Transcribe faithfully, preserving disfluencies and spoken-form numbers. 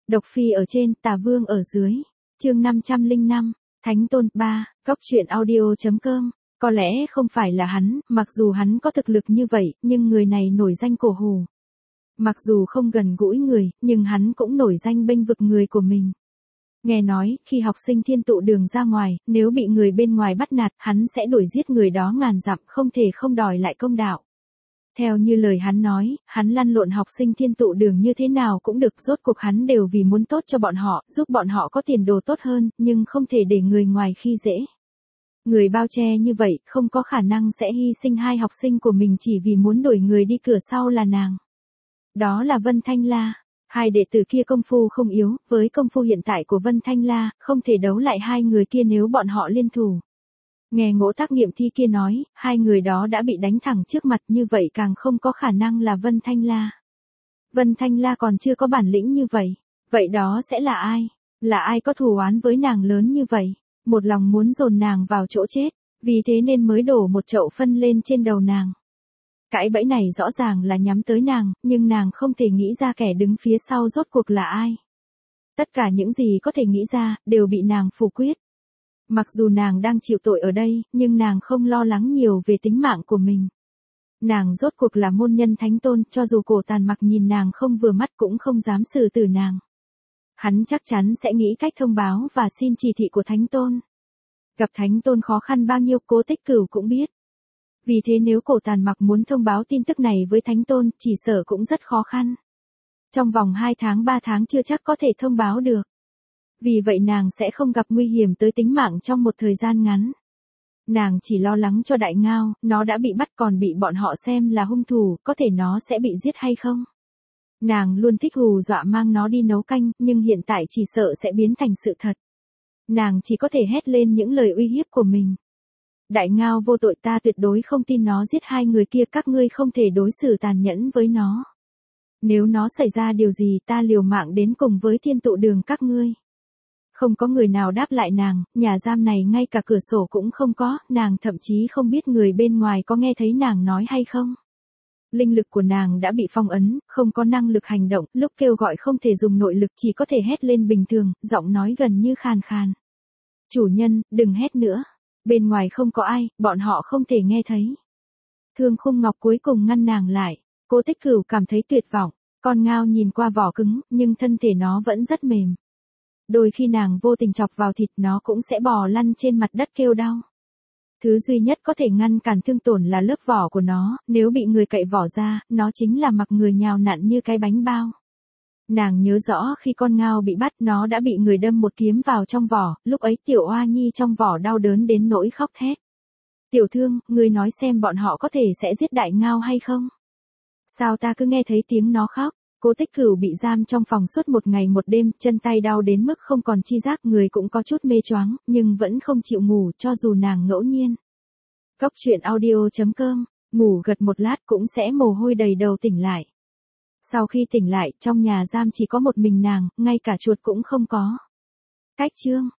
Độc Phi ở trên, Tà Vương ở dưới. Chương năm trăm lẻ năm, Thánh Tôn ba, Cóc truyện audio chấm com. Có lẽ không phải là hắn, mặc dù hắn có thực lực như vậy, nhưng người này nổi danh cổ hủ. Mặc dù không gần gũi người, nhưng hắn cũng nổi danh bênh vực người của mình. Nghe nói, khi học sinh thiên tụ đường ra ngoài, nếu bị người bên ngoài bắt nạt, hắn sẽ đuổi giết người đó ngàn dặm, không thể không đòi lại công đạo. Theo như lời hắn nói, hắn lăn lộn học sinh thiên tụ đường như thế nào cũng được, rốt cuộc hắn đều vì muốn tốt cho bọn họ, giúp bọn họ có tiền đồ tốt hơn, nhưng không thể để người ngoài khi dễ. Người bao che như vậy, không có khả năng sẽ hy sinh hai học sinh của mình chỉ vì muốn đuổi người đi cửa sau là nàng. Đó là Vân Thanh La. Hai đệ tử kia công phu không yếu, với công phu hiện tại của Vân Thanh La, không thể đấu lại hai người kia nếu bọn họ liên thủ. Nghe Ngỗ Tác Nghiệm Thi kia nói, hai người đó đã bị đánh thẳng trước mặt, như vậy càng không có khả năng là Vân Thanh La. Vân Thanh La còn chưa có bản lĩnh như vậy. Vậy đó sẽ là ai? Là ai có thù oán với nàng lớn như vậy? Một lòng muốn dồn nàng vào chỗ chết, vì thế nên mới đổ một chậu phân lên trên đầu nàng. Cãi bẫy này rõ ràng là nhắm tới nàng, nhưng nàng không thể nghĩ ra kẻ đứng phía sau rốt cuộc là ai. Tất cả những gì có thể nghĩ ra, đều bị nàng phủ quyết. Mặc dù nàng đang chịu tội ở đây, nhưng nàng không lo lắng nhiều về tính mạng của mình. Nàng rốt cuộc là môn nhân Thánh Tôn, cho dù Cổ Tàn Mặc nhìn nàng không vừa mắt cũng không dám xử tử nàng. Hắn chắc chắn sẽ nghĩ cách thông báo và xin chỉ thị của Thánh Tôn. Gặp Thánh Tôn khó khăn bao nhiêu Cố Tích Cửu cũng biết. Vì thế nếu Cổ Tàn Mặc muốn thông báo tin tức này với Thánh Tôn, chỉ sợ cũng rất khó khăn. Trong vòng hai tháng ba tháng chưa chắc có thể thông báo được. Vì vậy nàng sẽ không gặp nguy hiểm tới tính mạng trong một thời gian ngắn. Nàng chỉ lo lắng cho Đại Ngao, nó đã bị bắt còn bị bọn họ xem là hung thủ, có thể nó sẽ bị giết hay không? Nàng luôn thích hù dọa mang nó đi nấu canh, nhưng hiện tại chỉ sợ sẽ biến thành sự thật. Nàng chỉ có thể hét lên những lời uy hiếp của mình. Đại Ngao vô tội, ta tuyệt đối không tin nó giết hai người kia, các ngươi không thể đối xử tàn nhẫn với nó. Nếu nó xảy ra điều gì ta liều mạng đến cùng với thiên tụ đường các ngươi. Không có người nào đáp lại nàng, nhà giam này ngay cả cửa sổ cũng không có, nàng thậm chí không biết người bên ngoài có nghe thấy nàng nói hay không. Linh lực của nàng đã bị phong ấn, không có năng lực hành động, lúc kêu gọi không thể dùng nội lực, chỉ có thể hét lên bình thường, giọng nói gần như khàn khàn. Chủ nhân, đừng hét nữa. Bên ngoài không có ai, bọn họ không thể nghe thấy. Thương Khung Ngọc cuối cùng ngăn nàng lại. Cố Tích Cửu cảm thấy tuyệt vọng. Con ngao nhìn qua vỏ cứng, nhưng thân thể nó vẫn rất mềm. Đôi khi nàng vô tình chọc vào thịt nó cũng sẽ bò lăn trên mặt đất kêu đau. Thứ duy nhất có thể ngăn cản thương tổn là lớp vỏ của nó, nếu bị người cậy vỏ ra, nó chính là mặc người nhào nặn như cái bánh bao. Nàng nhớ rõ khi con ngao bị bắt nó đã bị người đâm một kiếm vào trong vỏ, lúc ấy Tiểu Oa Nhi trong vỏ đau đớn đến nỗi khóc thét. Tiểu Thương, ngươi nói xem bọn họ có thể sẽ giết Đại Ngao hay không? Sao ta cứ nghe thấy tiếng nó khóc? Cố Tích Cửu bị giam trong phòng suốt một ngày một đêm, chân tay đau đến mức không còn chi giác, người cũng có chút mê choáng, nhưng vẫn không chịu ngủ cho dù nàng ngẫu nhiên. Cóc truyện audio chấm com, ngủ gật một lát cũng sẽ mồ hôi đầy đầu tỉnh lại. Sau khi tỉnh lại, trong nhà giam chỉ có một mình nàng, ngay cả chuột cũng không có. Cách chương